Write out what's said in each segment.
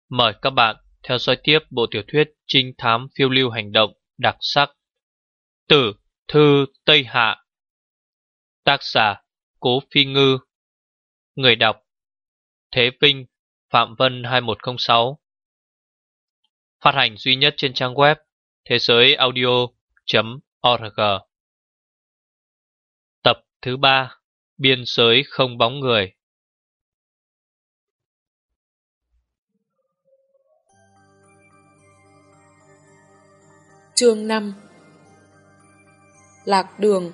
Mời các bạn theo dõi tiếp bộ tiểu thuyết trinh thám phiêu lưu hành động đặc sắc Tử Thư Tây Hạ. Tác giả Cố Phi Ngư. Người đọc Thế Vinh, Phạm Vân 2106. Phát hành duy nhất trên trang web thế giới audio.org. Tập thứ 3, Biên giới không bóng người. Chương 5. Lạc đường.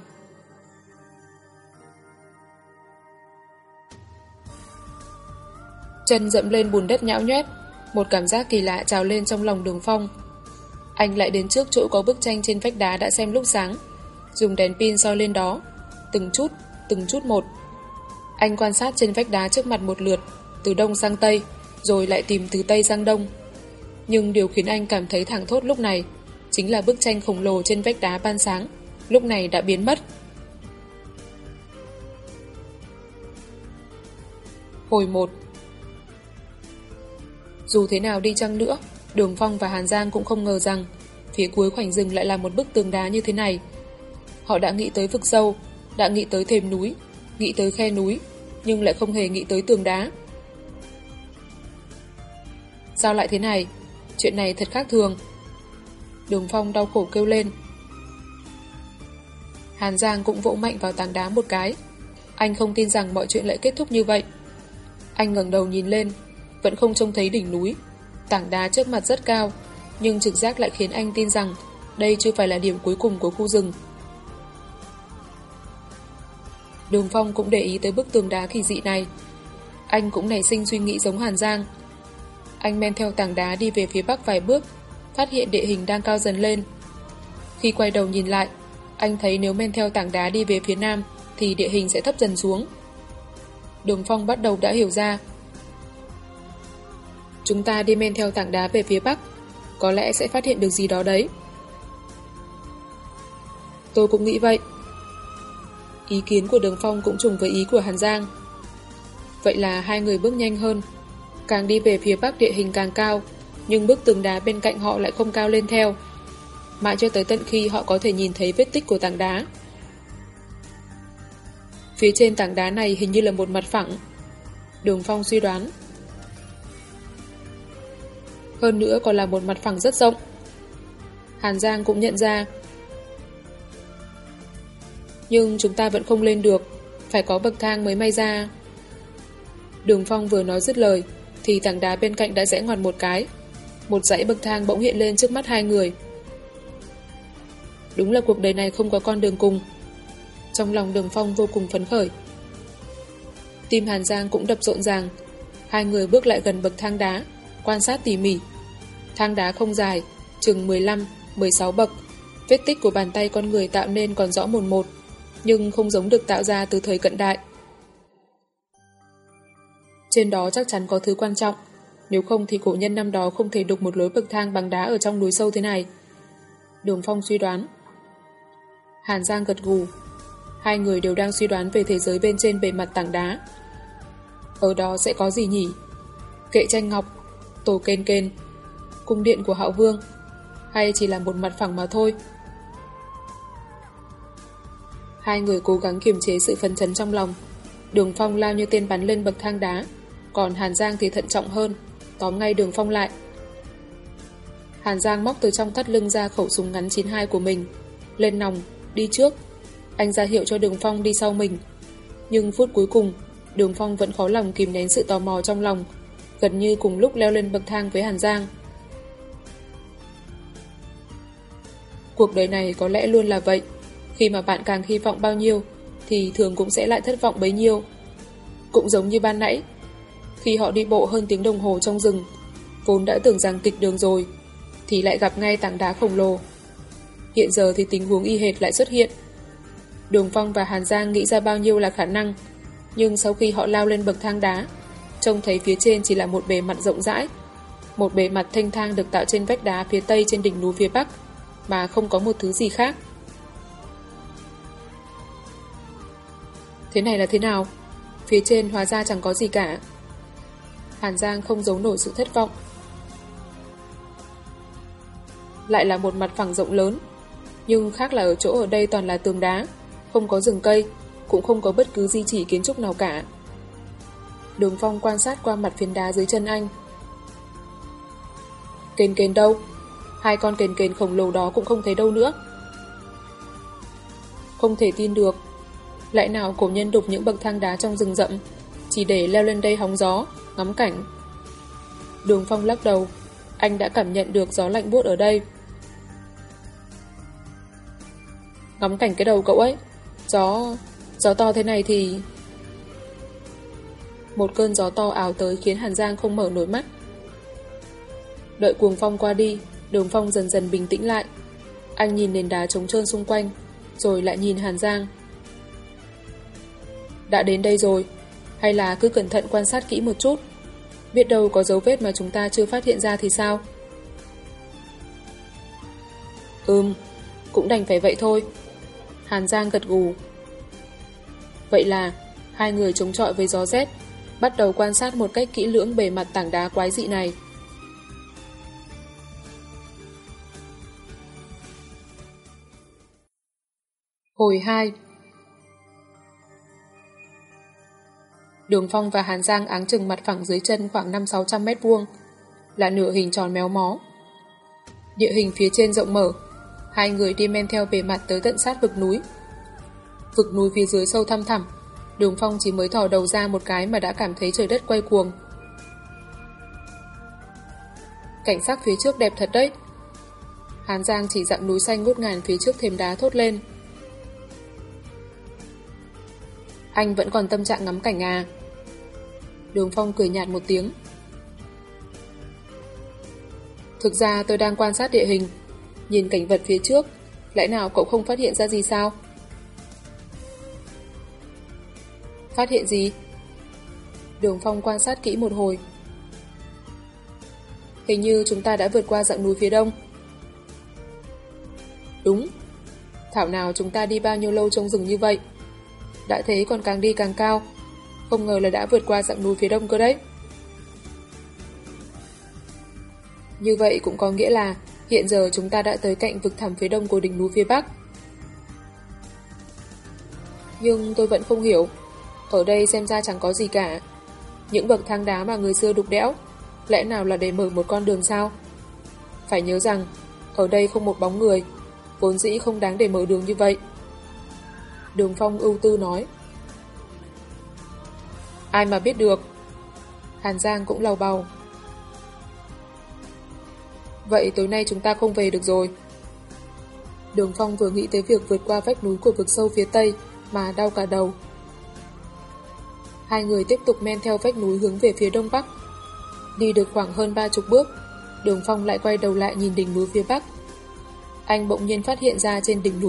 Chân dẫm lên bùn đất nhão nhoét, một cảm giác kỳ lạ trào lên trong lòng Đường Phong. Anh lại đến trước chỗ có bức tranh trên vách đá đã xem lúc sáng, dùng đèn pin soi lên đó, từng chút một. Anh quan sát trên vách đá trước mặt một lượt, từ đông sang tây, rồi lại tìm từ tây sang đông. Nhưng điều khiến anh cảm thấy thảng thốt lúc này chính là bức tranh khổng lồ trên vách đá ban sáng, lúc này đã biến mất. Hồi 1. Dù thế nào đi chăng nữa, Đường Phong và Hàn Giang cũng không ngờ rằng phía cuối khoảnh rừng lại là một bức tường đá như thế này. Họ đã nghĩ tới vực sâu, đã nghĩ tới thềm núi, nghĩ tới khe núi, nhưng lại không hề nghĩ tới tường đá. Sao lại thế này? Chuyện này thật khác thường. Đường Phong đau khổ kêu lên. Hàn Giang cũng vỗ mạnh vào tảng đá một cái. Anh không tin rằng mọi chuyện lại kết thúc như vậy. Anh ngẩng đầu nhìn lên, vẫn không trông thấy đỉnh núi. Tảng đá trước mặt rất cao, nhưng trực giác lại khiến anh tin rằng đây chưa phải là điểm cuối cùng của khu rừng. Đường Phong cũng để ý tới bức tường đá kỳ dị này. Anh cũng nảy sinh suy nghĩ giống Hàn Giang. Anh men theo tảng đá đi về phía bắc vài bước, phát hiện địa hình đang cao dần lên. Khi quay đầu nhìn lại, anh thấy nếu men theo tảng đá đi về phía nam thì địa hình sẽ thấp dần xuống. Đường Phong bắt đầu đã hiểu ra. Chúng ta đi men theo tảng đá về phía bắc, có lẽ sẽ phát hiện được gì đó đấy. Tôi cũng nghĩ vậy. Ý kiến của Đường Phong cũng trùng với ý của Hàn Giang. Vậy là hai người bước nhanh hơn. Càng đi về phía bắc địa hình càng cao, nhưng bức tường đá bên cạnh họ lại không cao lên theo. Mãi cho tới tận khi họ có thể nhìn thấy vết tích của tảng đá. Phía trên tảng đá này hình như là một mặt phẳng. Đường Phong suy đoán. Hơn nữa còn là một mặt phẳng rất rộng. Hàn Giang cũng nhận ra. Nhưng chúng ta vẫn không lên được, phải có bậc thang mới may ra. Đường Phong vừa nói dứt lời thì tảng đá bên cạnh đã rẽ ngoặt một cái. Một dãy bậc thang bỗng hiện lên trước mắt hai người. Đúng là cuộc đời này không có con đường cùng. Trong lòng Đường Phong vô cùng phấn khởi. Tim Hàn Giang cũng đập rộn ràng. Hai người bước lại gần bậc thang đá, quan sát tỉ mỉ. Thang đá không dài, chừng 15-16 bậc. Vết tích của bàn tay con người tạo nên còn rõ mồn một, nhưng không giống được tạo ra từ thời cận đại. Trên đó chắc chắn có thứ quan trọng, nếu không thì cổ nhân năm đó không thể đục một lối bậc thang bằng đá ở trong núi sâu thế này. Đường Phong suy đoán. Hàn Giang gật gù. Hai người đều đang suy đoán về thế giới bên trên bề mặt tảng đá. Ở đó sẽ có gì nhỉ? Kệ tranh ngọc, tổ kên kên, cung điện của Hạo Vương, hay chỉ là một mặt phẳng mà thôi? Hai người cố gắng kiềm chế sự phấn chấn trong lòng. Đường Phong lao như tên bắn lên bậc thang đá, còn Hàn Giang thì thận trọng hơn, tóm ngay Đường Phong lại. Hàn Giang móc từ trong thắt lưng ra khẩu súng ngắn 92 của mình, lên nòng, đi trước. Anh ra hiệu cho Đường Phong đi sau mình. Nhưng phút cuối cùng, Đường Phong vẫn khó lòng kìm nén sự tò mò trong lòng, gần như cùng lúc leo lên bậc thang với Hàn Giang. Cuộc đời này có lẽ luôn là vậy. Khi mà bạn càng hy vọng bao nhiêu thì thường cũng sẽ lại thất vọng bấy nhiêu. Cũng giống như ban nãy, khi họ đi bộ hơn tiếng đồng hồ trong rừng, vốn đã tưởng rằng kịch đường rồi, thì lại gặp ngay tảng đá khổng lồ. Hiện giờ thì tình huống y hệt lại xuất hiện. Đường Phong và Hàn Giang nghĩ ra bao nhiêu là khả năng, nhưng sau khi họ lao lên bậc thang đá, trông thấy phía trên chỉ là một bề mặt rộng rãi, một bề mặt thanh thang được tạo trên vách đá phía tây trên đỉnh núi phía bắc, mà không có một thứ gì khác. Thế này là thế nào? Phía trên hóa ra chẳng có gì cả. Hàn Giang không giấu nổi sự thất vọng. lại là một mặt phẳng rộng lớn. Nhưng khác là ở chỗ ở đây toàn là tường đá, không có rừng cây, cũng không có bất cứ di chỉ kiến trúc nào cả. Đường Phong quan sát qua mặt phiến đá dưới chân anh. Kền kền đâu? Hai con kền kền khổng lồ đó cũng không thấy đâu nữa. Không thể tin được. Lẽ nào cổ nhân đục những bậc thang đá trong rừng rậm chỉ để leo lên đây hóng gió, ngắm cảnh? Đường Phong lắc đầu. Anh đã cảm nhận được gió lạnh buốt ở đây. Ngắm cảnh cái đầu cậu ấy. Gió to thế này thì... Một cơn gió to ào tới khiến Hàn Giang không mở nổi mắt. Đợi cuồng phong qua đi, Đường Phong dần dần bình tĩnh lại. Anh nhìn nền đá trống trơn xung quanh, rồi lại nhìn Hàn Giang. Đã đến đây rồi, hay là cứ cẩn thận quan sát kỹ một chút. Biết đâu có dấu vết mà chúng ta chưa phát hiện ra thì sao? Cũng đành phải vậy thôi. Hàn Giang gật gù. Vậy là hai người chống chọi với gió rét, bắt đầu quan sát một cách kỹ lưỡng bề mặt tảng đá quái dị này. Hồi 2. Đường Phong và Hàn Giang áng chừng mặt phẳng dưới chân khoảng 500-600 mét vuông, là nửa hình tròn méo mó. Địa hình phía trên rộng mở, hai người đi men theo bề mặt tới tận sát vực núi. Vực núi phía dưới sâu thăm thẳm, Đường Phong chỉ mới thò đầu ra một cái mà đã cảm thấy trời đất quay cuồng. Cảnh sắc phía trước đẹp thật đấy. Hàn Giang chỉ dặm núi xanh ngút ngàn phía trước thềm đá thốt lên. Anh vẫn còn tâm trạng ngắm cảnh à? Đường Phong cười nhạt một tiếng. Thực ra tôi đang quan sát địa hình, nhìn cảnh vật phía trước, lẽ nào cậu không phát hiện ra gì sao? Phát hiện gì? Đường Phong quan sát kỹ một hồi. Hình như chúng ta đã vượt qua dãy núi phía đông. Đúng. Thảo nào chúng ta đi bao nhiêu lâu trong rừng như vậy. Đã thế còn càng đi càng cao. Không ngờ là đã vượt qua dãy núi phía đông cơ đấy. Như vậy cũng có nghĩa là hiện giờ chúng ta đã tới cạnh vực thẳm phía đông của đỉnh núi phía bắc. Nhưng tôi vẫn không hiểu. Ở đây xem ra chẳng có gì cả. Những bậc thang đá mà người xưa đục đẽo, lẽ nào là để mở một con đường sao? Phải nhớ rằng ở đây không một bóng người, vốn dĩ không đáng để mở đường như vậy. Đường Phong ưu tư nói. Ai mà biết được. Hàn Giang cũng lầu bầu. Vậy tối nay chúng ta không về được rồi. Đường Phong vừa nghĩ tới việc vượt qua vách núi của vực sâu phía tây mà đau cả đầu. Hai người tiếp tục men theo vách núi hướng về phía đông bắc. Đi được khoảng hơn 30 bước, Đường Phong lại quay đầu lại nhìn đỉnh núi phía bắc. Anh bỗng nhiên phát hiện ra trên đỉnh núi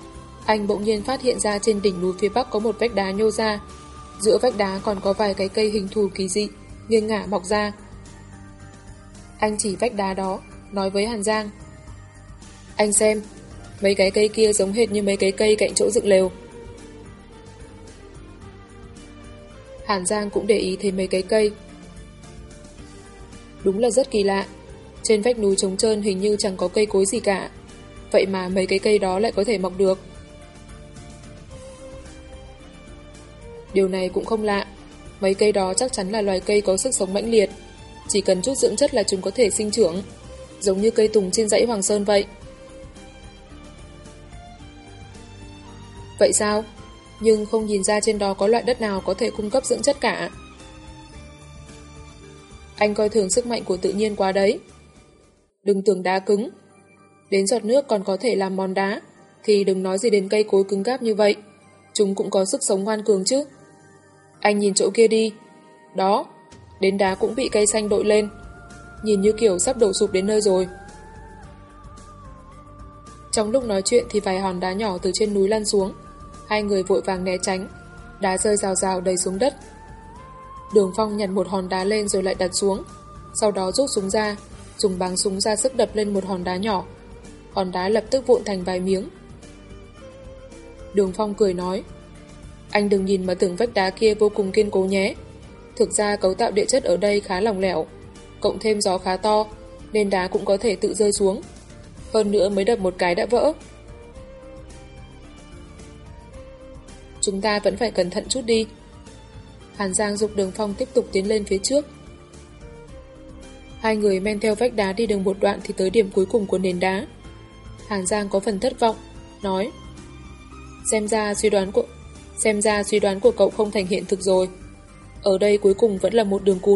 phía bắc có một vách đá nhô ra. Giữa vách đá còn có vài cái cây hình thù kỳ dị, nghiêng ngả mọc ra. Anh chỉ vách đá đó, nói với Hàn Giang. Anh xem, mấy cái cây kia giống hệt như mấy cái cây cạnh chỗ dựng lều. Hàn Giang cũng để ý thấy mấy cái cây. Đúng là rất kỳ lạ. Trên vách núi trống trơn hình như chẳng có cây cối gì cả. Vậy mà mấy cái cây đó lại có thể mọc được. Điều này cũng không lạ. Mấy cây đó chắc chắn là loài cây có sức sống mãnh liệt. Chỉ cần chút dưỡng chất là chúng có thể sinh trưởng, giống như cây tùng trên dãy Hoàng Sơn vậy. Vậy sao? Nhưng không nhìn ra trên đó có loại đất nào có thể cung cấp dưỡng chất cả. Anh coi thường sức mạnh của tự nhiên quá đấy. Đừng tưởng đá cứng. Đến giọt nước còn có thể làm mòn đá, thì đừng nói gì đến cây cối cứng cáp như vậy. Chúng cũng có sức sống ngoan cường chứ. Anh nhìn chỗ kia đi. Đó, đến đá cũng bị cây xanh đội lên. Nhìn như kiểu sắp đổ sụp đến nơi rồi. Trong lúc nói chuyện thì vài hòn đá nhỏ từ trên núi lăn xuống. Hai người vội vàng né tránh. Đá rơi rào rào đầy xuống đất. Đường Phong nhặt một hòn đá lên rồi lại đặt xuống. Sau đó rút súng ra, dùng báng súng ra sức đập lên một hòn đá nhỏ. Hòn đá lập tức vụn thành vài miếng. Đường Phong cười nói, anh đừng nhìn mà tưởng vách đá kia vô cùng kiên cố nhé. Thực ra cấu tạo địa chất ở đây khá lỏng lẻo, cộng thêm gió khá to, nên đá cũng có thể tự rơi xuống. hơn nữa mới đập một cái đã vỡ. Chúng ta vẫn phải cẩn thận chút đi. Hàn Giang giục Đường Phong tiếp tục tiến lên phía trước. Hai người men theo vách đá đi đường một đoạn thì tới điểm cuối cùng của nền đá. Hàn Giang có phần thất vọng, nói: Xem ra suy đoán của cậu không thành hiện thực rồi. Ở đây cuối cùng vẫn là một đường cụt.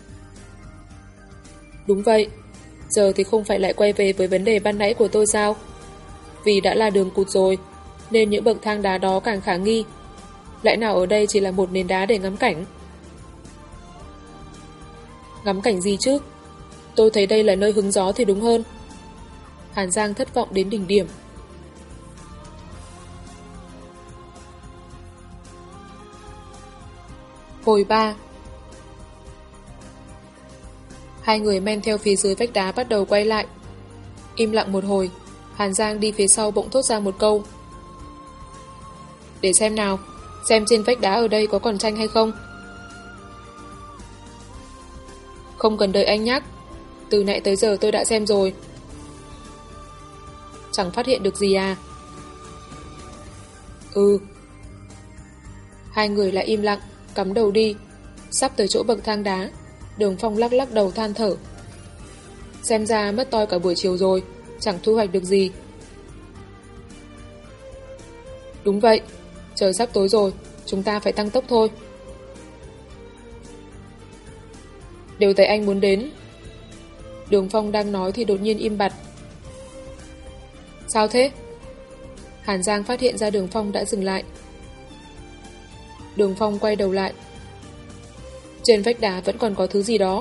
Đúng vậy, giờ thì không phải lại quay về với vấn đề ban nãy của tôi sao? Vì đã là đường cụt rồi, nên những bậc thang đá đó càng khả nghi. Lẽ nào ở đây chỉ là một nền đá để ngắm cảnh? Ngắm cảnh gì chứ? Tôi thấy đây là nơi hứng gió thì đúng hơn. Hàn Giang thất vọng đến đỉnh điểm. Hồi 3. Hai người men theo phía dưới vách đá bắt đầu quay lại. Im lặng một hồi, Hàn Giang đi phía sau bỗng thốt ra một câu: Để xem nào, xem trên vách đá ở đây có còn tranh hay không. Không cần đợi anh nhắc, từ nãy tới giờ tôi đã xem rồi. Chẳng phát hiện được gì à? Ừ. Hai người lại im lặng, cắm đầu đi. Sắp tới chỗ bậc thang đá, Đường Phong lắc lắc đầu than thở. Xem ra mất toi cả buổi chiều rồi, chẳng thu hoạch được gì. Đúng vậy, trời sắp tối rồi, chúng ta phải tăng tốc thôi. Đều tại anh muốn đến. Đường Phong đang nói thì đột nhiên im bặt. Sao thế? Hàn Giang phát hiện ra Đường Phong đã dừng lại. Đường Phong quay đầu lại. Trên vách đá vẫn còn có thứ gì đó.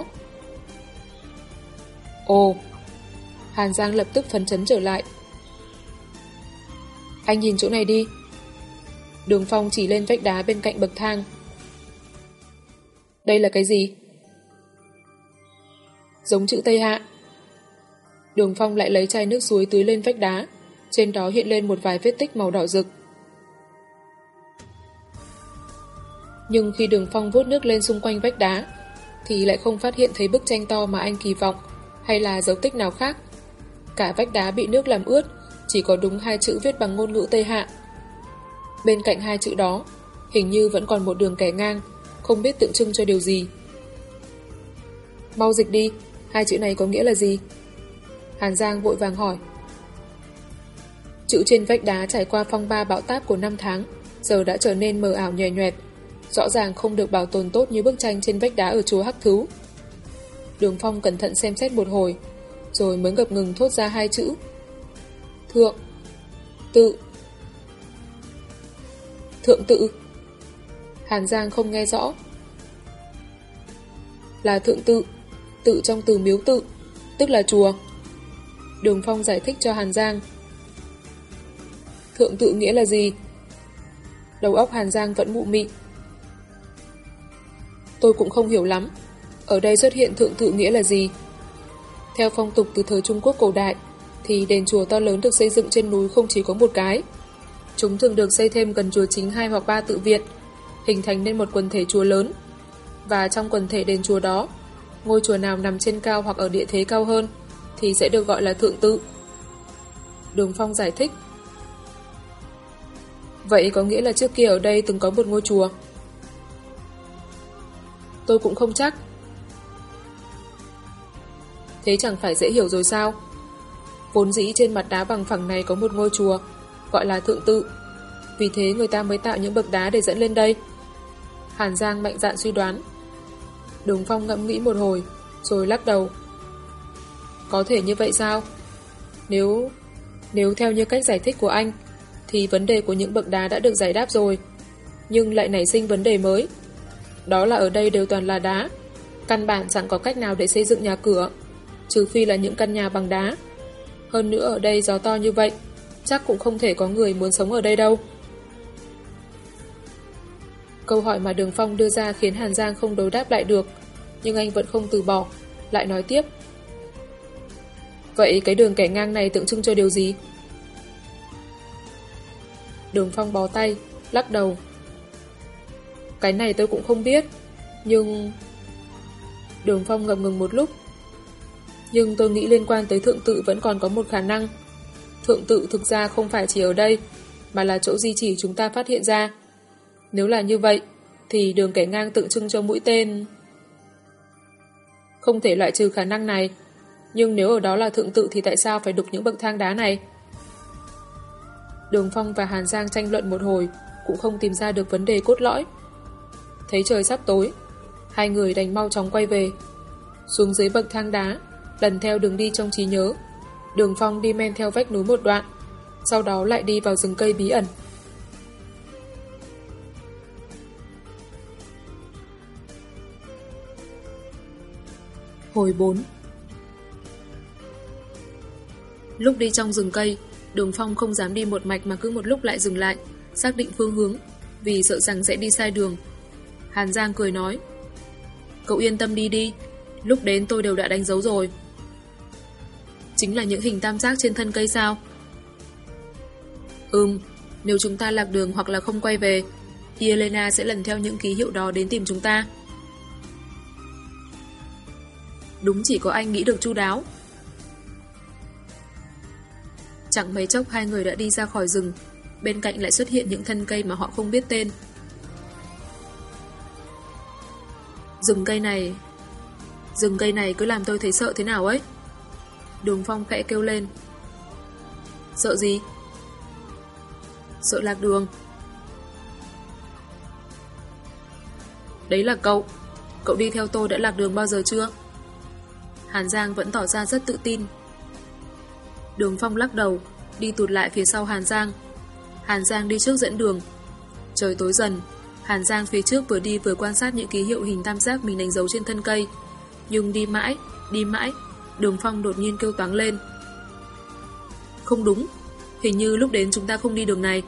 Ồ! Hàn Giang lập tức phấn chấn trở lại. Anh nhìn chỗ này đi. Đường Phong chỉ lên vách đá bên cạnh bậc thang. Đây là cái gì? Giống chữ Tây Hạ. Đường Phong lại lấy chai nước suối tưới lên vách đá. Trên đó hiện lên một vài vết tích màu đỏ rực. Nhưng khi Đường Phong vuốt nước lên xung quanh vách đá thì lại không phát hiện thấy bức tranh to mà anh kỳ vọng hay là dấu tích nào khác. Cả vách đá bị nước làm ướt, chỉ có đúng hai chữ viết bằng ngôn ngữ Tây Hạ. Bên cạnh hai chữ đó hình như vẫn còn một đường kẻ ngang, không biết tượng trưng cho điều gì. Mau dịch đi, hai chữ này có nghĩa là gì? Hàn Giang vội vàng hỏi. Chữ trên vách đá trải qua phong ba bão táp của 5 tháng, giờ đã trở nên mờ ảo nhòe nhoẹt, rõ ràng không được bảo tồn tốt như bức tranh trên vách đá ở chùa Hắc Thú. Đường Phong cẩn thận xem xét một hồi, rồi mới ngập ngừng thốt ra hai chữ: Thượng tự. Thượng tự. Hàn Giang không nghe rõ. Là thượng tự, tự trong từ miếu tự, tức là chùa. Đường Phong giải thích cho Hàn Giang. Thượng tự nghĩa là gì? Đầu óc Hàn Giang vẫn mụ mị. Tôi cũng không hiểu lắm. Ở đây xuất hiện thượng tự nghĩa là gì? Theo phong tục từ thời Trung Quốc cổ đại, thì đền chùa to lớn được xây dựng trên núi không chỉ có một cái. Chúng thường được xây thêm gần chùa chính 2 hoặc 3 tự viện, hình thành nên một quần thể chùa lớn. Và trong quần thể đền chùa đó, ngôi chùa nào nằm trên cao hoặc ở địa thế cao hơn thì sẽ được gọi là thượng tự. Đường Phong giải thích. Vậy có nghĩa là trước kia ở đây từng có một ngôi chùa? Tôi cũng không chắc. Thế chẳng phải dễ hiểu rồi sao? Vốn dĩ trên mặt đá bằng phẳng này có một ngôi chùa, gọi là thượng tự. Vì thế người ta mới tạo những bậc đá để dẫn lên đây. Hàn Giang mạnh dạn suy đoán. Đường Phong ngẫm nghĩ một hồi, rồi lắc đầu. Có thể như vậy sao? Nếu theo như cách giải thích của anh, thì vấn đề của những bậc đá đã được giải đáp rồi. Nhưng lại nảy sinh vấn đề mới. Đó là ở đây đều toàn là đá. Căn bản chẳng có cách nào để xây dựng nhà cửa, trừ phi là những căn nhà bằng đá. Hơn nữa ở đây gió to như vậy, chắc cũng không thể có người muốn sống ở đây đâu. Câu hỏi mà Đường Phong đưa ra khiến Hàn Giang không đối đáp lại được, nhưng anh vẫn không từ bỏ, lại nói tiếp. Vậy cái đường kẻ ngang này tượng trưng cho điều gì? Đường Phong bó tay, lắc đầu. Cái này tôi cũng không biết, nhưng... Đường Phong ngập ngừng một lúc. Nhưng tôi nghĩ liên quan tới thượng tự vẫn còn có một khả năng. Thượng tự thực ra không phải chỉ ở đây, mà là chỗ di chỉ chúng ta phát hiện ra. Nếu là như vậy, thì đường kẻ ngang tượng trưng cho mũi tên không thể loại trừ khả năng này. Nhưng nếu ở đó là thượng tự thì tại sao phải đục những bậc thang đá này? Đường Phong và Hàn Giang tranh luận một hồi, cũng không tìm ra được vấn đề cốt lõi. Thấy trời sắp tối, hai người đành mau chóng quay về. Xuống dưới bậc thang đá, lần theo đường đi trong trí nhớ, Đường Phong đi men theo vách núi một đoạn, sau đó lại đi vào rừng cây bí ẩn. Hồi 4. Lúc đi trong rừng cây, Đường Phong không dám đi một mạch mà cứ một lúc lại dừng lại, xác định phương hướng, vì sợ rằng sẽ đi sai đường. Hàn Giang cười nói, cậu yên tâm đi đi, lúc đến tôi đều đã đánh dấu rồi. Chính là những hình tam giác trên thân cây sao? Nếu chúng ta lạc đường hoặc là không quay về, Yelena sẽ lần theo những ký hiệu đó đến tìm chúng ta. Đúng chỉ có anh nghĩ được chu đáo. Chẳng mấy chốc hai người đã đi ra khỏi rừng, bên cạnh lại xuất hiện những thân cây mà họ không biết tên. Rừng cây này cứ làm tôi thấy sợ thế nào ấy. Đường Phong khẽ kêu lên. Sợ gì? Sợ lạc đường. Đấy là cậu đi theo tôi đã lạc đường bao giờ chưa? Hàn Giang vẫn tỏ ra rất tự tin. Đường Phong lắc đầu, đi tụt lại phía sau Hàn Giang. Hàn Giang đi trước dẫn đường. Trời tối dần, Hàn Giang phía trước vừa đi vừa quan sát những ký hiệu hình tam giác mình đánh dấu trên thân cây. Nhưng đi mãi, Đường Phong đột nhiên kêu toáng lên. Không đúng, hình như lúc đến chúng ta không đi đường này.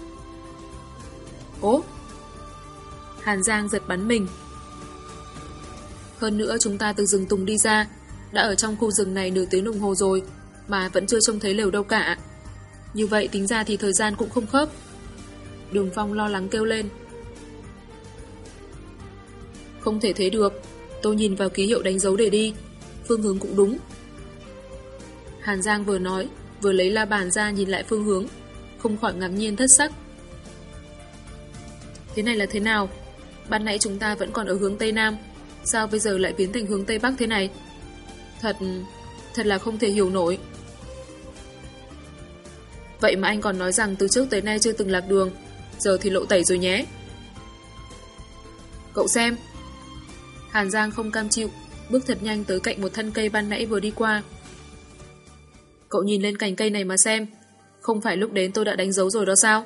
Ố! Hàn Giang giật bắn mình. Hơn nữa chúng ta từ rừng tùng đi ra, đã ở trong khu rừng này nửa tiếng đồng hồ rồi, mà vẫn chưa trông thấy lều đâu cả. Như vậy tính ra thì thời gian cũng không khớp. Đường Phong lo lắng kêu lên. Không thể thế được, tôi nhìn vào ký hiệu đánh dấu để đi, phương hướng cũng đúng. Hàn Giang vừa nói, vừa lấy la bàn ra nhìn lại phương hướng, không khỏi ngạc nhiên thất sắc. Thế này là thế nào? Ban nãy chúng ta vẫn còn ở hướng Tây Nam, sao bây giờ lại biến thành hướng Tây Bắc thế này? Thật là không thể hiểu nổi. Vậy mà anh còn nói rằng từ trước tới nay chưa từng lạc đường, giờ thì lộ tẩy rồi nhé. Cậu xem. Hàn Giang không cam chịu, bước thật nhanh tới cạnh một thân cây ban nãy vừa đi qua. Cậu nhìn lên cành cây này mà xem, không phải lúc đến tôi đã đánh dấu rồi đó sao?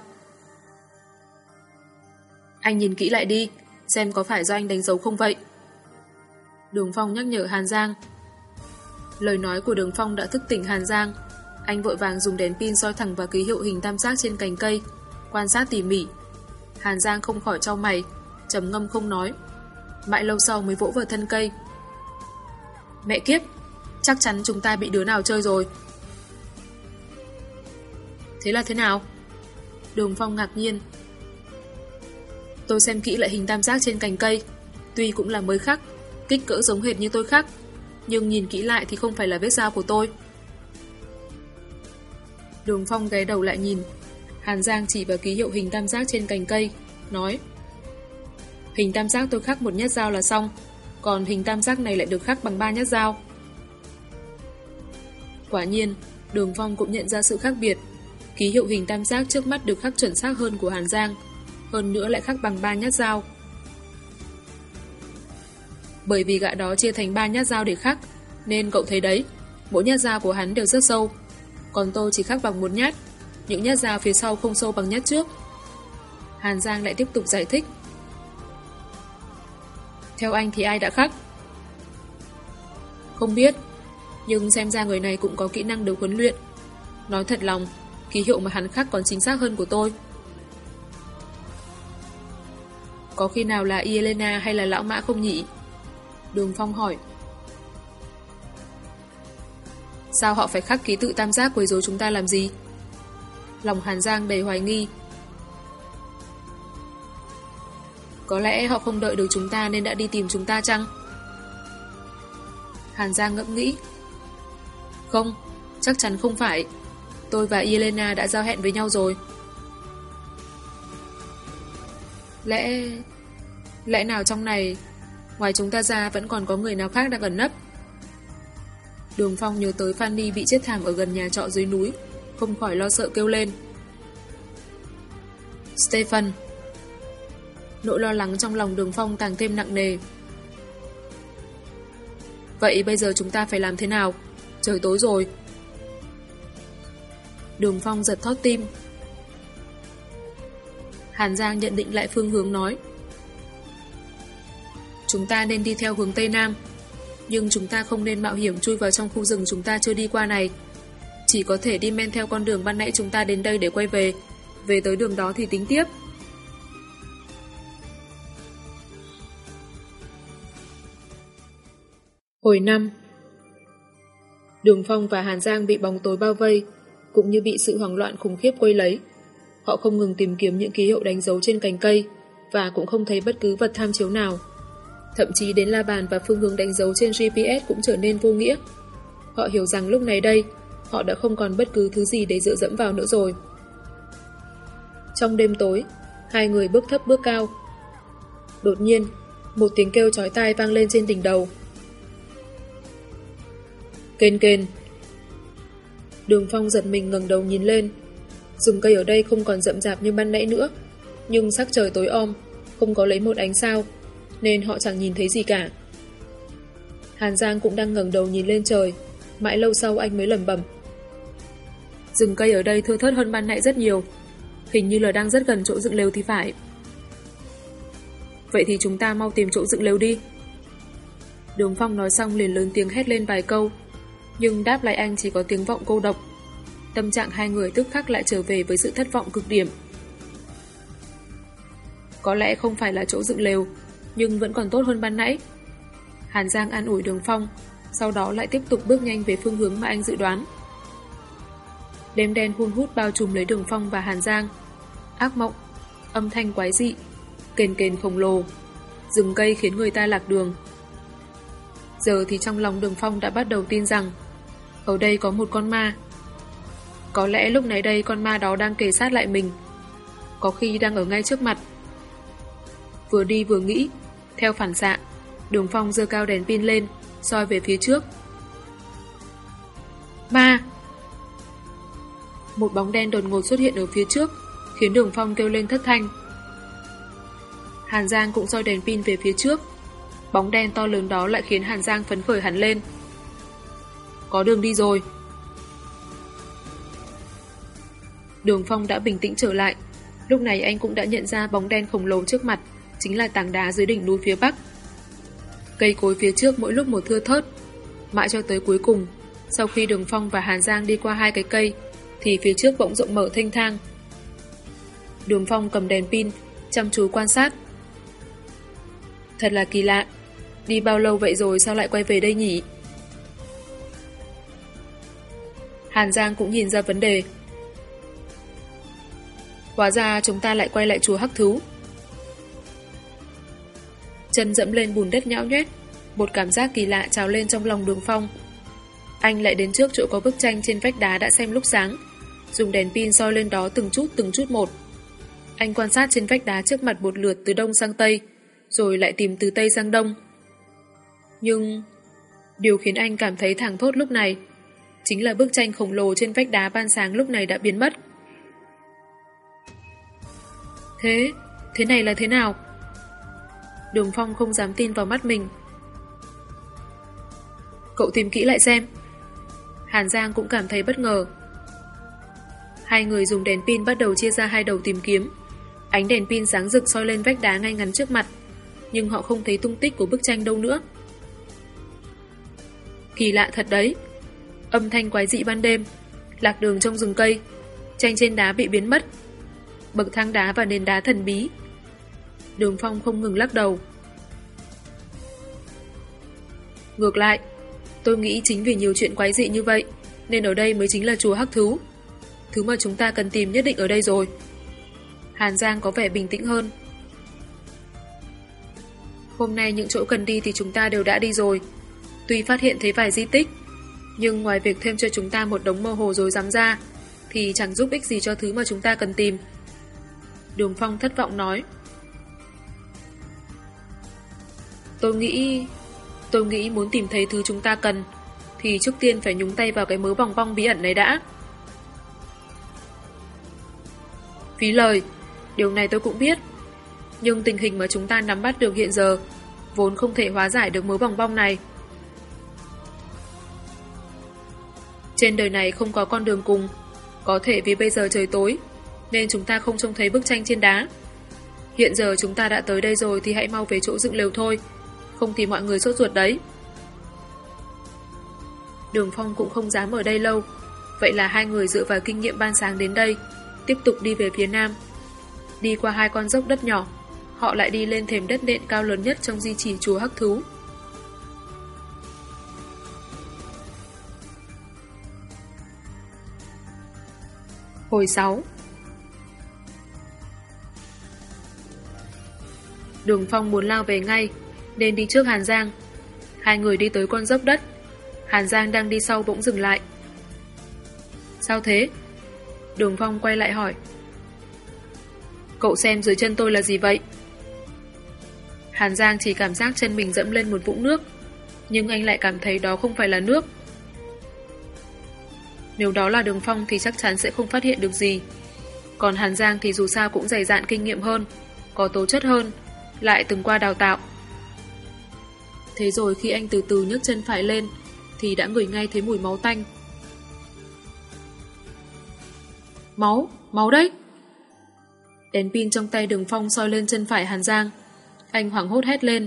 Anh nhìn kỹ lại đi, xem có phải do anh đánh dấu không vậy? Đường Phong nhắc nhở Hàn Giang. Lời nói của Đường Phong đã thức tỉnh Hàn Giang. Anh vội vàng dùng đèn pin soi thẳng vào ký hiệu hình tam giác trên cành cây, quan sát tỉ mỉ. Hàn Giang không khỏi chau mày, trầm ngâm không nói. Mãi lâu sau mới vỗ vào thân cây. Mẹ kiếp, chắc chắn chúng ta bị đứa nào chơi rồi. Thế là thế nào? Đường Phong ngạc nhiên. Tôi xem kỹ lại hình tam giác trên cành cây, tuy cũng là mới khắc, kích cỡ giống hệt như tôi khắc, nhưng nhìn kỹ lại thì không phải là vết dao của tôi. Đường Phong ghé đầu lại nhìn. Hàn Giang chỉ vào ký hiệu hình tam giác trên cành cây, nói: Hình tam giác tôi khắc một nhát dao là xong, còn hình tam giác này lại được khắc bằng 3 nhát dao. Quả nhiên, Đường Phong cũng nhận ra sự khác biệt. Ký hiệu hình tam giác trước mắt được khắc chuẩn xác hơn của Hàn Giang, hơn nữa lại khắc bằng 3 nhát dao. Bởi vì gã đó chia thành 3 nhát dao để khắc, nên cậu thấy đấy, mỗi nhát dao của hắn đều rất sâu, còn tôi chỉ khắc bằng 1 nhát, những nhát dao phía sau không sâu bằng nhát trước. Hàn Giang lại tiếp tục giải thích. Theo anh thì ai đã khắc? Không biết, nhưng xem ra người này cũng có kỹ năng được huấn luyện. Nói thật lòng, ký hiệu mà hắn khắc còn chính xác hơn của tôi. Có khi nào là Yelena hay là lão Mã không nhỉ? Đường Phong hỏi. Sao họ phải khắc ký tự tam giác quấy rối chúng ta làm gì? Lòng Hàn Giang đầy hoài nghi. Có lẽ họ không đợi được chúng ta nên đã đi tìm chúng ta chăng? Hàn Giang ngẫm nghĩ. Không, chắc chắn không phải. Tôi và Elena đã giao hẹn với nhau rồi. Lẽ nào trong này, ngoài chúng ta ra vẫn còn có người nào khác đang ẩn nấp? Đường Phong nhớ tới Fanny bị chết thảm ở gần nhà trọ dưới núi, không khỏi lo sợ kêu lên. Stephen. Nỗi lo lắng trong lòng Đường Phong càng thêm nặng nề. Vậy bây giờ chúng ta phải làm thế nào? Trời tối rồi. Đường Phong giật thót tim. Hàn Giang nhận định lại phương hướng nói. Chúng ta nên đi theo hướng Tây Nam, nhưng chúng ta không nên mạo hiểm chui vào trong khu rừng chúng ta chưa đi qua này. Chỉ có thể đi men theo con đường ban nãy chúng ta đến đây để quay về. Về tới đường đó thì tính tiếp. Hồi 5. Đường Phong và Hàn Giang bị bóng tối bao vây, cũng như bị sự hoảng loạn khủng khiếp quấy lấy. Họ không ngừng tìm kiếm những ký hiệu đánh dấu trên cành cây và cũng không thấy bất cứ vật tham chiếu nào. Thậm chí đến la bàn và phương hướng đánh dấu trên GPS cũng trở nên vô nghĩa. Họ hiểu rằng lúc này đây, họ đã không còn bất cứ thứ gì để dựa dẫm vào nữa rồi. Trong đêm tối, hai người bước thấp bước cao. Đột nhiên, một tiếng kêu chói tai vang lên trên đỉnh đầu. Kên kên. Đường Phong giật mình ngẩng đầu nhìn lên. Rừng cây ở đây không còn rậm rạp như ban nãy nữa, nhưng sắc trời tối om, không có lấy một ánh sao, nên họ chẳng nhìn thấy gì cả. Hàn Giang cũng đang ngẩng đầu nhìn lên trời. Mãi lâu sau anh mới lẩm bẩm. Rừng cây ở đây thưa thớt hơn ban nãy rất nhiều. Hình như là đang rất gần chỗ dựng lều thì phải. Vậy thì chúng ta mau tìm chỗ dựng lều đi. Đường Phong nói xong liền lớn tiếng hét lên vài câu, nhưng đáp lại anh chỉ có tiếng vọng cô độc. Tâm trạng hai người tức khắc lại trở về với sự thất vọng cực điểm. Có lẽ không phải là chỗ dựng lều, nhưng vẫn còn tốt hơn ban nãy. Hàn Giang an ủi Đường Phong, sau đó lại tiếp tục bước nhanh về phương hướng mà anh dự đoán. Đêm đen hun hút bao trùm lấy Đường Phong và Hàn Giang. Ác mộng, âm thanh quái dị, kền kền khổng lồ, rừng cây khiến người ta lạc đường. Giờ thì trong lòng Đường Phong đã bắt đầu tin rằng ở đây có một con ma. Có lẽ lúc này đây con ma đó đang kề sát lại mình, có khi đang ở ngay trước mặt. Vừa đi vừa nghĩ, theo phản xạ, Đường Phong giơ cao đèn pin lên, soi về phía trước. Ma! Một bóng đen đột ngột xuất hiện ở phía trước, khiến Đường Phong kêu lên thất thanh. Hàn Giang cũng soi đèn pin về phía trước. Bóng đen to lớn đó lại khiến Hàn Giang phấn khởi hẳn lên. Có đường đi rồi. Đường Phong đã bình tĩnh trở lại. Lúc này anh cũng đã nhận ra bóng đen khổng lồ trước mặt chính là tảng đá dưới đỉnh núi phía bắc. Cây cối phía trước mỗi lúc một thưa thớt. Mãi cho tới cuối cùng, sau khi Đường Phong và Hàn Giang đi qua hai cái cây, thì phía trước bỗng rộng mở thênh thang. Đường Phong cầm đèn pin, chăm chú quan sát. Thật là kỳ lạ, đi bao lâu vậy rồi sao lại quay về đây nhỉ? Hàn Giang cũng nhìn ra vấn đề. Hóa ra chúng ta lại quay lại chùa Hắc Thú. Chân dẫm lên bùn đất nhão nhoét, một cảm giác kỳ lạ trào lên trong lòng Đường Phong. Anh lại đến trước chỗ có bức tranh trên vách đá đã xem lúc sáng, dùng đèn pin soi lên đó từng chút một. Anh quan sát trên vách đá trước mặt một lượt từ đông sang tây, rồi lại tìm từ tây sang đông. Nhưng điều khiến anh cảm thấy thảng thốt lúc này chính là bức tranh khổng lồ trên vách đá ban sáng lúc này đã biến mất. Thế này là thế nào? Đường Phong không dám tin vào mắt mình. Cậu tìm kỹ lại xem. Hàn Giang cũng cảm thấy bất ngờ. Hai người dùng đèn pin bắt đầu chia ra hai đầu tìm kiếm. Ánh đèn pin sáng rực soi lên vách đá ngay ngắn trước mặt, nhưng họ không thấy tung tích của bức tranh đâu nữa. Kỳ lạ thật đấy. Âm thanh quái dị ban đêm, lạc đường trong rừng cây, tranh trên đá bị biến mất, bậc thang đá và nền đá thần bí. Đường Phong không ngừng lắc đầu. Ngược lại, tôi nghĩ chính vì nhiều chuyện quái dị như vậy nên ở đây mới chính là chùa Hắc Thú. Thứ mà chúng ta cần tìm nhất định ở đây rồi. Hàn Giang có vẻ bình tĩnh hơn. Hôm nay những chỗ cần đi thì chúng ta đều đã đi rồi. Tuy phát hiện thấy vài di tích, Nhưng ngoài việc thêm cho chúng ta một đống mơ hồ rối rắm ra, thì chẳng giúp ích gì cho thứ mà chúng ta cần tìm. Đường Phong thất vọng nói. Tôi nghĩ muốn tìm thấy thứ chúng ta cần, thì trước tiên phải nhúng tay vào cái mớ bòng bong bí ẩn này đã. Phí lời, điều này tôi cũng biết. Nhưng tình hình mà chúng ta nắm bắt được hiện giờ vốn không thể hóa giải được mớ bòng bong này. Trên đời này không có con đường cùng. Có thể vì bây giờ trời tối nên chúng ta không trông thấy bức tranh trên đá. Hiện giờ chúng ta đã tới đây rồi thì hãy mau về chỗ dựng lều thôi, không thì mọi người sốt ruột đấy. Đường Phong cũng không dám ở đây lâu. Vậy là hai người dựa vào kinh nghiệm ban sáng đến đây, tiếp tục đi về phía nam. Đi qua hai con dốc đất nhỏ, họ lại đi lên thềm đất nện cao lớn nhất trong di chỉ chùa Hắc Thú. Hồi 6. Đường Phong muốn lao về ngay nên đi trước Hàn Giang. Hai người đi tới con dốc đất. Hàn Giang đang đi sau bỗng dừng lại. Sao thế? Đường Phong quay lại hỏi. Cậu xem dưới chân tôi là gì vậy? Hàn Giang chỉ cảm giác chân mình dẫm lên một vũng nước, nhưng anh lại cảm thấy đó không phải là nước. Nếu đó là Đường Phong thì chắc chắn sẽ không phát hiện được gì. Còn Hàn Giang thì dù sao cũng dày dạn kinh nghiệm hơn, có tố chất hơn, lại từng qua đào tạo. Thế rồi khi anh từ từ nhấc chân phải lên thì đã ngửi ngay thấy mùi máu tanh. Máu đấy! Đèn pin trong tay Đường Phong soi lên chân phải Hàn Giang. Anh hoảng hốt hét lên.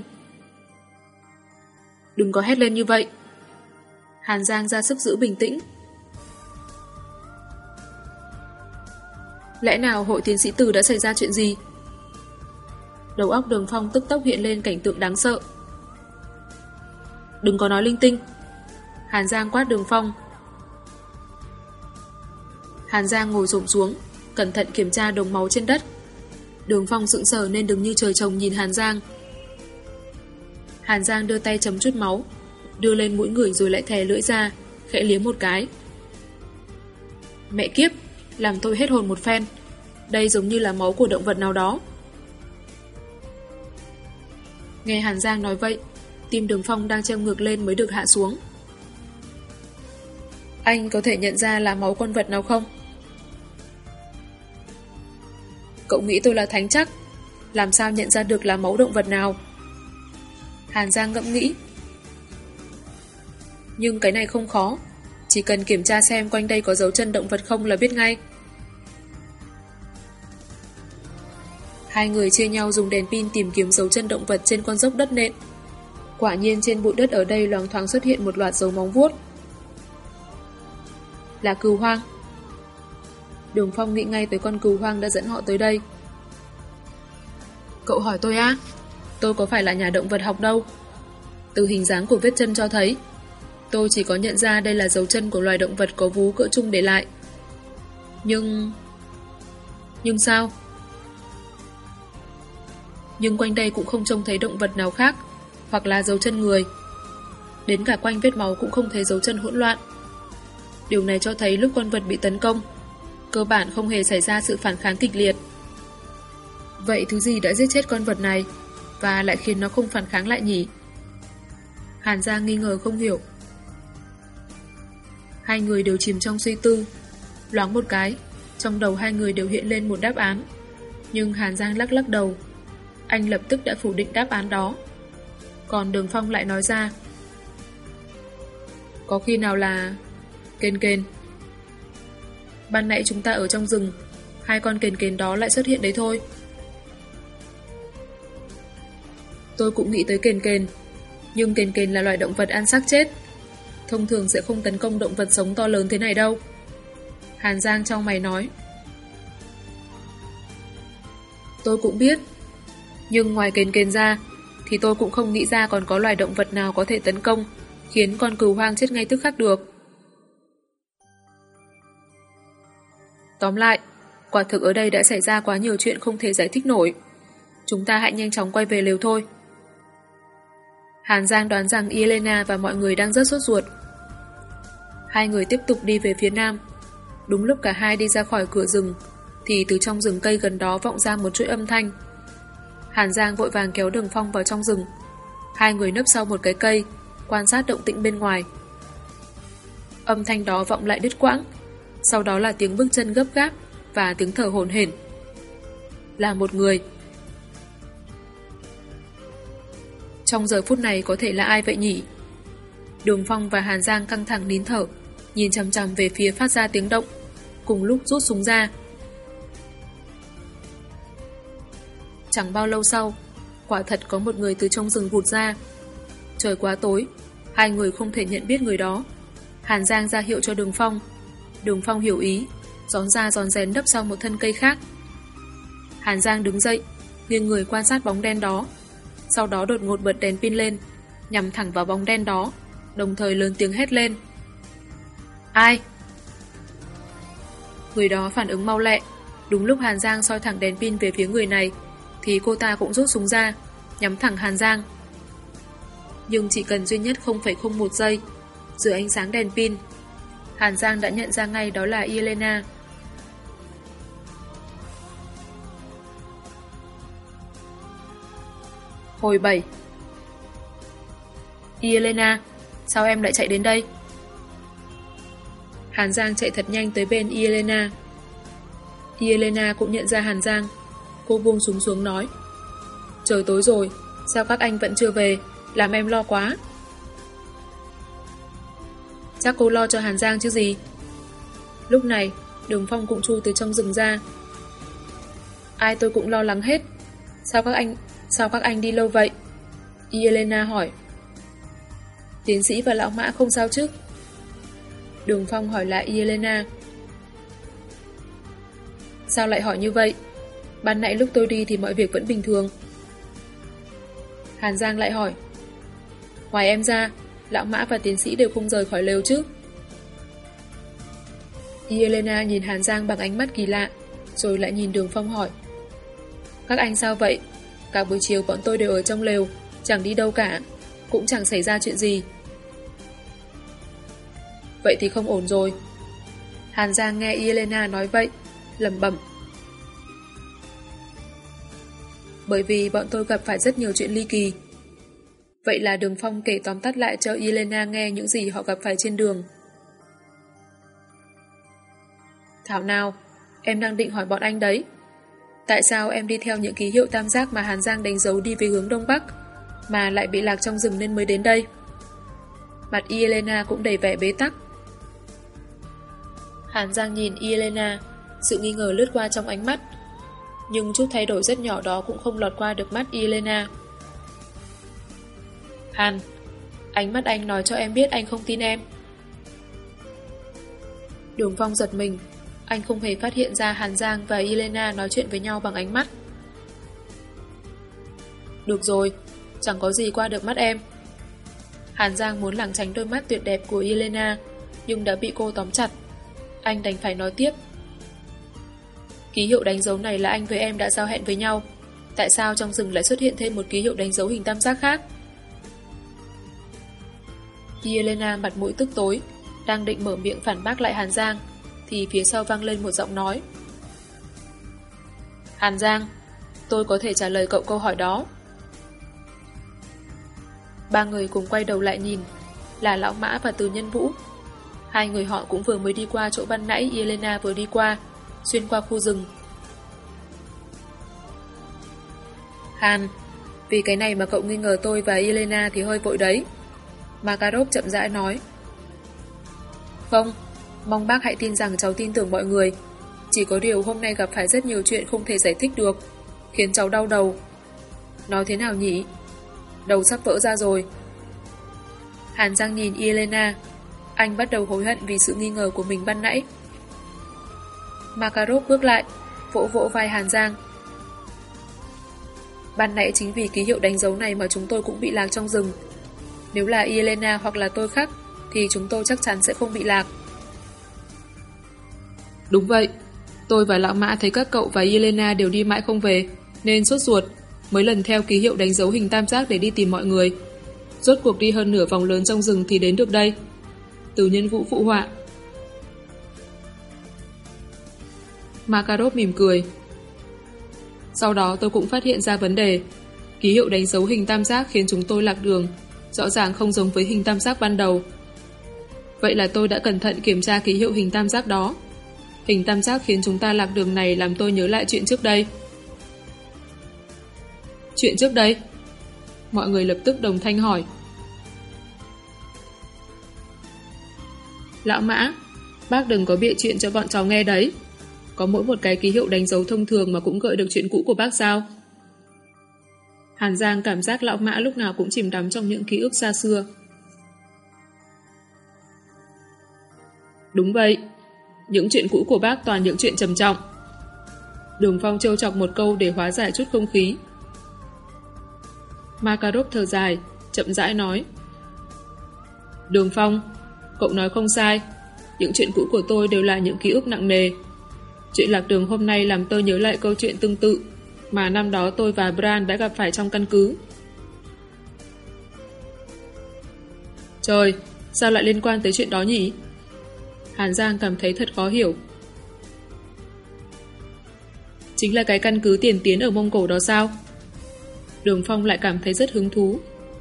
Đừng có hét lên như vậy. Hàn Giang ra sức giữ bình tĩnh. Lẽ nào hội tiến sĩ Từ đã xảy ra chuyện gì? Đầu óc Đường Phong tức tốc hiện lên cảnh tượng đáng sợ. Đừng có nói linh tinh. Hàn Giang quát Đường Phong. Hàn Giang ngồi xổm xuống, cẩn thận kiểm tra đống máu trên đất. Đường Phong sững sờ nên đứng như trời trồng nhìn Hàn Giang. Hàn Giang đưa tay chấm chút máu, đưa lên mũi ngửi rồi lại thè lưỡi ra, khẽ liếm một cái. Mẹ kiếp, làm tôi hết hồn một phen. Đây giống như là máu của động vật nào đó. Nghe Hàn Giang nói vậy, tim Đường Phong đang treo ngược lên mới được hạ xuống. Anh có thể nhận ra là máu con vật nào không? Cậu nghĩ tôi là thánh chắc, làm sao nhận ra được là máu động vật nào? Hàn Giang ngẫm nghĩ. Nhưng cái này không khó, chỉ cần kiểm tra xem quanh đây có dấu chân động vật không là biết ngay. Hai người chia nhau dùng đèn pin tìm kiếm dấu chân động vật trên con dốc đất nện. Quả nhiên trên bụi đất ở đây loáng thoáng xuất hiện một loạt dấu móng vuốt. Là cừu hoang. Đường Phong nghĩ ngay tới con cừu hoang đã dẫn họ tới đây. Cậu hỏi tôi á? Tôi có phải là nhà động vật học đâu. Từ hình dáng của vết chân cho thấy, tôi chỉ có nhận ra đây là dấu chân của loài động vật có vú cỡ trung để lại. Nhưng sao? Nhưng quanh đây cũng không trông thấy động vật nào khác, hoặc là dấu chân người. Đến cả quanh vết máu cũng không thấy dấu chân hỗn loạn. Điều này cho thấy lúc con vật bị tấn công, cơ bản không hề xảy ra sự phản kháng kịch liệt. Vậy thứ gì đã giết chết con vật này và lại khiến nó không phản kháng lại nhỉ? Hàn Giang nghi ngờ không hiểu. Hai người đều chìm trong suy tư. Loáng một cái, trong đầu hai người đều hiện lên một đáp án. Nhưng Hàn Giang lắc lắc đầu. Anh lập tức đã phủ định đáp án đó. Còn Đường Phong lại nói ra. Có khi nào là kền kền? Ban nãy chúng ta ở trong rừng, hai con kền kền đó lại xuất hiện đấy thôi. Tôi cũng nghĩ tới kền kền, nhưng kền kền là loài động vật ăn xác chết, thông thường sẽ không tấn công động vật sống to lớn thế này đâu. Hàn Giang trong mày nói. Tôi cũng biết, nhưng ngoài kền kền ra thì tôi cũng không nghĩ ra còn có loài động vật nào có thể tấn công khiến con cừu hoang chết ngay tức khắc được. Tóm lại, quả thực ở đây đã xảy ra quá nhiều chuyện không thể giải thích nổi. Chúng ta hãy nhanh chóng quay về lều thôi. Hàn Giang đoán rằng Elena và mọi người đang rất sốt ruột. Hai người tiếp tục đi về phía nam. Đúng lúc cả hai đi ra khỏi cửa rừng thì từ trong rừng cây gần đó vọng ra một chuỗi âm thanh. Hàn Giang vội vàng kéo Đường Phong vào trong rừng. Hai người nấp sau một cái cây, quan sát động tĩnh bên ngoài. Âm thanh đó vọng lại đứt quãng, sau đó là tiếng bước chân gấp gáp và tiếng thở hổn hển. Là một người. Trong giờ phút này có thể là ai vậy nhỉ? Đường Phong và Hàn Giang căng thẳng nín thở, nhìn chằm chằm về phía phát ra tiếng động, cùng lúc rút súng ra. Chẳng bao lâu sau, quả thật có một người từ trong rừng vụt ra. Trời quá tối, hai người không thể nhận biết người đó. Hàn Giang ra hiệu cho Đường Phong. Đường Phong hiểu ý, rón ra rón rén nấp sau một thân cây khác. Hàn Giang đứng dậy, nghiêng người quan sát bóng đen đó. Sau đó đột ngột bật đèn pin lên, nhằm thẳng vào bóng đen đó, đồng thời lớn tiếng hét lên. Ai? Người đó phản ứng mau lẹ. Đúng lúc Hàn Giang soi thẳng đèn pin về phía người này thì cô ta cũng rút súng ra, nhắm thẳng Hàn Giang. Nhưng chỉ cần duy nhất 0,01 giây, dưới ánh sáng đèn pin, Hàn Giang đã nhận ra ngay đó là Yelena. Hồi 7. Yelena, sao em lại chạy đến đây? Hàn Giang chạy thật nhanh tới bên Yelena. Yelena cũng nhận ra Hàn Giang. Cô buông súng xuống nói: Trời tối rồi, sao các anh vẫn chưa về, làm em lo quá. Chắc cô lo cho Hàn Giang chứ gì. Lúc này, Đường Phong cũng chui từ trong rừng ra. Ai tôi cũng lo lắng hết. Sao các anh đi lâu vậy? Yelena hỏi. Tiến sĩ và lão Mã không sao chứ? Đường Phong hỏi lại Yelena. Sao lại hỏi như vậy? Ban nãy lúc tôi đi thì mọi việc vẫn bình thường. Hàn Giang lại hỏi. Ngoài em ra, lão Mã và tiến sĩ đều không rời khỏi lều chứ? Yelena nhìn Hàn Giang bằng ánh mắt kỳ lạ, rồi lại nhìn Đường Phong hỏi. Các anh sao vậy? Cả buổi chiều bọn tôi đều ở trong lều, chẳng đi đâu cả, cũng chẳng xảy ra chuyện gì. Vậy thì không ổn rồi. Hàn Giang nghe Yelena nói vậy, lẩm bẩm. Bởi vì bọn tôi gặp phải rất nhiều chuyện ly kỳ. Vậy là Đường Phong kể tóm tắt lại cho Yelena nghe những gì họ gặp phải trên đường. Thảo nào, em đang định hỏi bọn anh đấy. Tại sao em đi theo những ký hiệu tam giác mà Hàn Giang đánh dấu đi về hướng Đông Bắc, mà lại bị lạc trong rừng nên mới đến đây? Mặt Yelena cũng đầy vẻ bế tắc. Hàn Giang nhìn Yelena, sự nghi ngờ lướt qua trong ánh mắt. Nhưng chút thay đổi rất nhỏ đó cũng không lọt qua được mắt Yelena. Hàn, ánh mắt anh nói cho em biết anh không tin em. Đường Phong giật mình. Anh không hề phát hiện ra Hàn Giang và Yelena nói chuyện với nhau bằng ánh mắt. Được rồi, chẳng có gì qua được mắt em. Hàn Giang muốn lảng tránh đôi mắt tuyệt đẹp của Yelena, nhưng đã bị cô tóm chặt. Anh đành phải nói tiếp. Ký hiệu đánh dấu này là anh với em đã giao hẹn với nhau. Tại sao trong rừng lại xuất hiện thêm một ký hiệu đánh dấu hình tam giác khác? Yelena mặt mũi tức tối, đang định mở miệng phản bác lại Hàn Giang, thì phía sau vang lên một giọng nói. Hàn Giang, tôi có thể trả lời cậu câu hỏi đó. Ba người cùng quay đầu lại nhìn, là Lão Mã và Từ Nhân Vũ. Hai người họ cũng vừa mới đi qua chỗ ban nãy Yelena vừa đi qua, xuyên qua khu rừng. Hàn, vì cái này mà cậu nghi ngờ tôi và Yelena thì hơi vội đấy. Makarov chậm rãi nói. Không, mong bác hãy tin rằng cháu tin tưởng mọi người. Chỉ có điều hôm nay gặp phải rất nhiều chuyện không thể giải thích được, khiến cháu đau đầu. Nói thế nào nhỉ? Đầu sắp vỡ ra rồi. Hàn Giang nhìn Yelena. Anh bắt đầu hối hận vì sự nghi ngờ của mình ban nãy. Makarov bước lại, vỗ vỗ vai Hàn Giang. Ban nãy chính vì ký hiệu đánh dấu này mà chúng tôi cũng bị lạc trong rừng. Nếu là Yelena hoặc là tôi khác thì chúng tôi chắc chắn sẽ không bị lạc. Đúng vậy, tôi và Lão Mã thấy các cậu và Yelena đều đi mãi không về, nên sốt ruột, mới lần theo ký hiệu đánh dấu hình tam giác để đi tìm mọi người. Rốt cuộc đi hơn nửa vòng lớn trong rừng thì đến được đây. Từ Nhân Vũ phụ họa. Makarov mỉm cười. Sau đó tôi cũng phát hiện ra vấn đề. Ký hiệu đánh dấu hình tam giác khiến chúng tôi lạc đường, rõ ràng không giống với hình tam giác ban đầu. Vậy là tôi đã cẩn thận kiểm tra ký hiệu hình tam giác đó. Hình tam giác khiến chúng ta lạc đường này làm tôi nhớ lại chuyện trước đây. Chuyện trước đây? Mọi người lập tức đồng thanh hỏi. Lão Mã, bác đừng có bịa chuyện cho bọn cháu nghe đấy. Có mỗi một cái ký hiệu đánh dấu thông thường mà cũng gợi được chuyện cũ của bác sao? Hàn Giang cảm giác lão Mã lúc nào cũng chìm đắm trong những ký ức xa xưa. Đúng vậy, những chuyện cũ của bác toàn những chuyện trầm trọng. Đường Phong trêu chọc một câu để hóa giải chút không khí. Makarov thở dài, chậm rãi nói. Đường Phong, cậu nói không sai. Những chuyện cũ của tôi đều là những ký ức nặng nề. Chuyện lạc đường hôm nay làm tôi nhớ lại câu chuyện tương tự mà năm đó tôi và Bran đã gặp phải trong căn cứ. Trời, sao lại liên quan tới chuyện đó nhỉ? Hàn Giang cảm thấy thật khó hiểu. Chính là cái căn cứ tiền tiến ở Mông Cổ đó sao? Đường Phong lại cảm thấy rất hứng thú.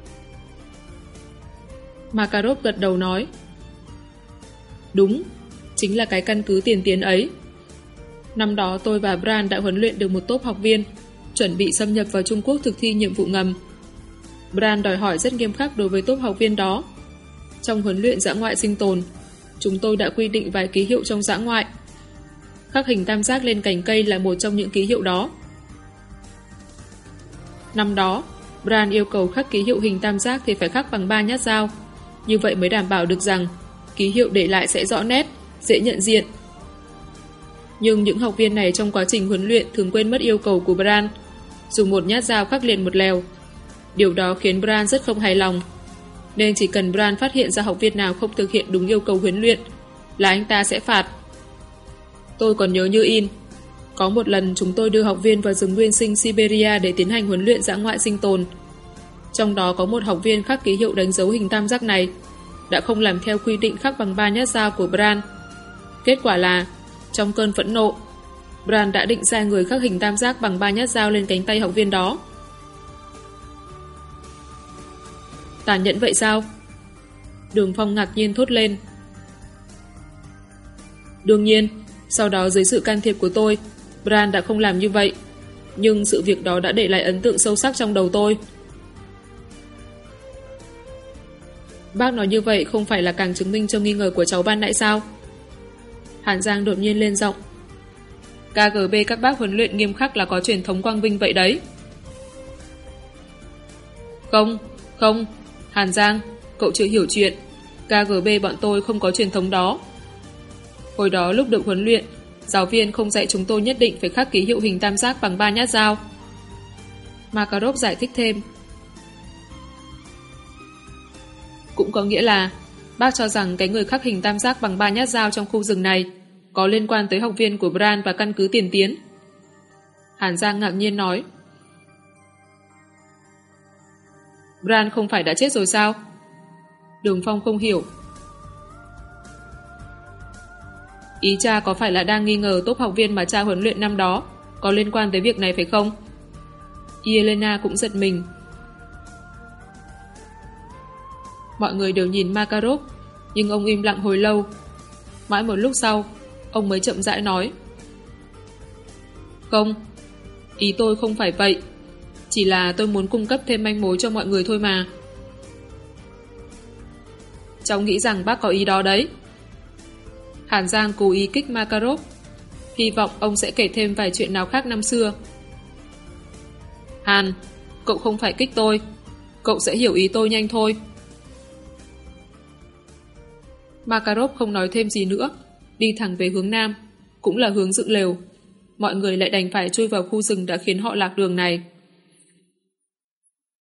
Makarov gật đầu nói. Đúng, chính là cái căn cứ tiền tiến ấy. Năm đó tôi và Bran đã huấn luyện được một tốp học viên chuẩn bị xâm nhập vào Trung Quốc thực thi nhiệm vụ ngầm. Bran đòi hỏi rất nghiêm khắc đối với tốp học viên đó. Trong huấn luyện dã ngoại sinh tồn, chúng tôi đã quy định vài ký hiệu trong dã ngoại. Khắc hình tam giác lên cành cây là một trong những ký hiệu đó. Năm đó, Bran yêu cầu khắc ký hiệu hình tam giác thì phải khắc bằng 3 nhát dao. Như vậy mới đảm bảo được rằng ký hiệu để lại sẽ rõ nét, dễ nhận diện. Nhưng những học viên này trong quá trình huấn luyện thường quên mất yêu cầu của Bran, dùng một nhát dao khắc liền một lèo. Điều đó khiến Bran rất không hài lòng. Nên chỉ cần Bran phát hiện ra học viên nào không thực hiện đúng yêu cầu huấn luyện là anh ta sẽ phạt. Tôi còn nhớ như in. Có một lần chúng tôi đưa học viên vào rừng nguyên sinh Siberia để tiến hành huấn luyện dã ngoại sinh tồn. Trong đó có một học viên khắc ký hiệu đánh dấu hình tam giác này đã không làm theo quy định khắc bằng 3 nhát dao của Bran. Kết quả là, trong cơn phẫn nộ, Bran đã định sai người khắc hình tam giác bằng 3 nhát dao lên cánh tay học viên đó. Tàn nhẫn vậy sao? Đường Phong ngạc nhiên thốt lên. Đương nhiên, sau đó dưới sự can thiệp của tôi, Bran đã không làm như vậy. Nhưng sự việc đó đã để lại ấn tượng sâu sắc trong đầu tôi. Bác nói như vậy không phải là càng chứng minh cho nghi ngờ của cháu ban nãy sao? Hàn Giang đột nhiên lên giọng. KGB các bác huấn luyện nghiêm khắc là có truyền thống quang vinh vậy đấy. Không, Hàn Giang, cậu chưa hiểu chuyện. KGB bọn tôi không có truyền thống đó. Hồi đó lúc được huấn luyện, giáo viên không dạy chúng tôi nhất định phải khắc ký hiệu hình tam giác bằng 3 nhát dao. Makarov giải thích thêm. Cũng có nghĩa là bác cho rằng cái người khắc hình tam giác bằng 3 nhát dao trong khu rừng này có liên quan tới học viên của Bran và căn cứ tiền tiến. Hàn Giang ngạc nhiên nói. Bran không phải đã chết rồi sao? Đường Phong không hiểu. Ý cha có phải là đang nghi ngờ tốp học viên mà cha huấn luyện năm đó có liên quan tới việc này phải không? Yelena cũng giật mình. Mọi người đều nhìn Makarov, nhưng ông im lặng hồi lâu. Mãi một lúc sau, ông mới chậm rãi nói. Không, ý tôi không phải vậy. Chỉ là tôi muốn cung cấp thêm manh mối cho mọi người thôi mà. Cháu nghĩ rằng bác có ý đó đấy. Hàn Giang cố ý kích Makarov, hy vọng ông sẽ kể thêm vài chuyện nào khác năm xưa. Hàn, cậu không phải kích tôi. Cậu sẽ hiểu ý tôi nhanh thôi. Makarov không nói thêm gì nữa, đi thẳng về hướng nam, cũng là hướng dựng lều. Mọi người lại đành phải chui vào khu rừng đã khiến họ lạc đường này.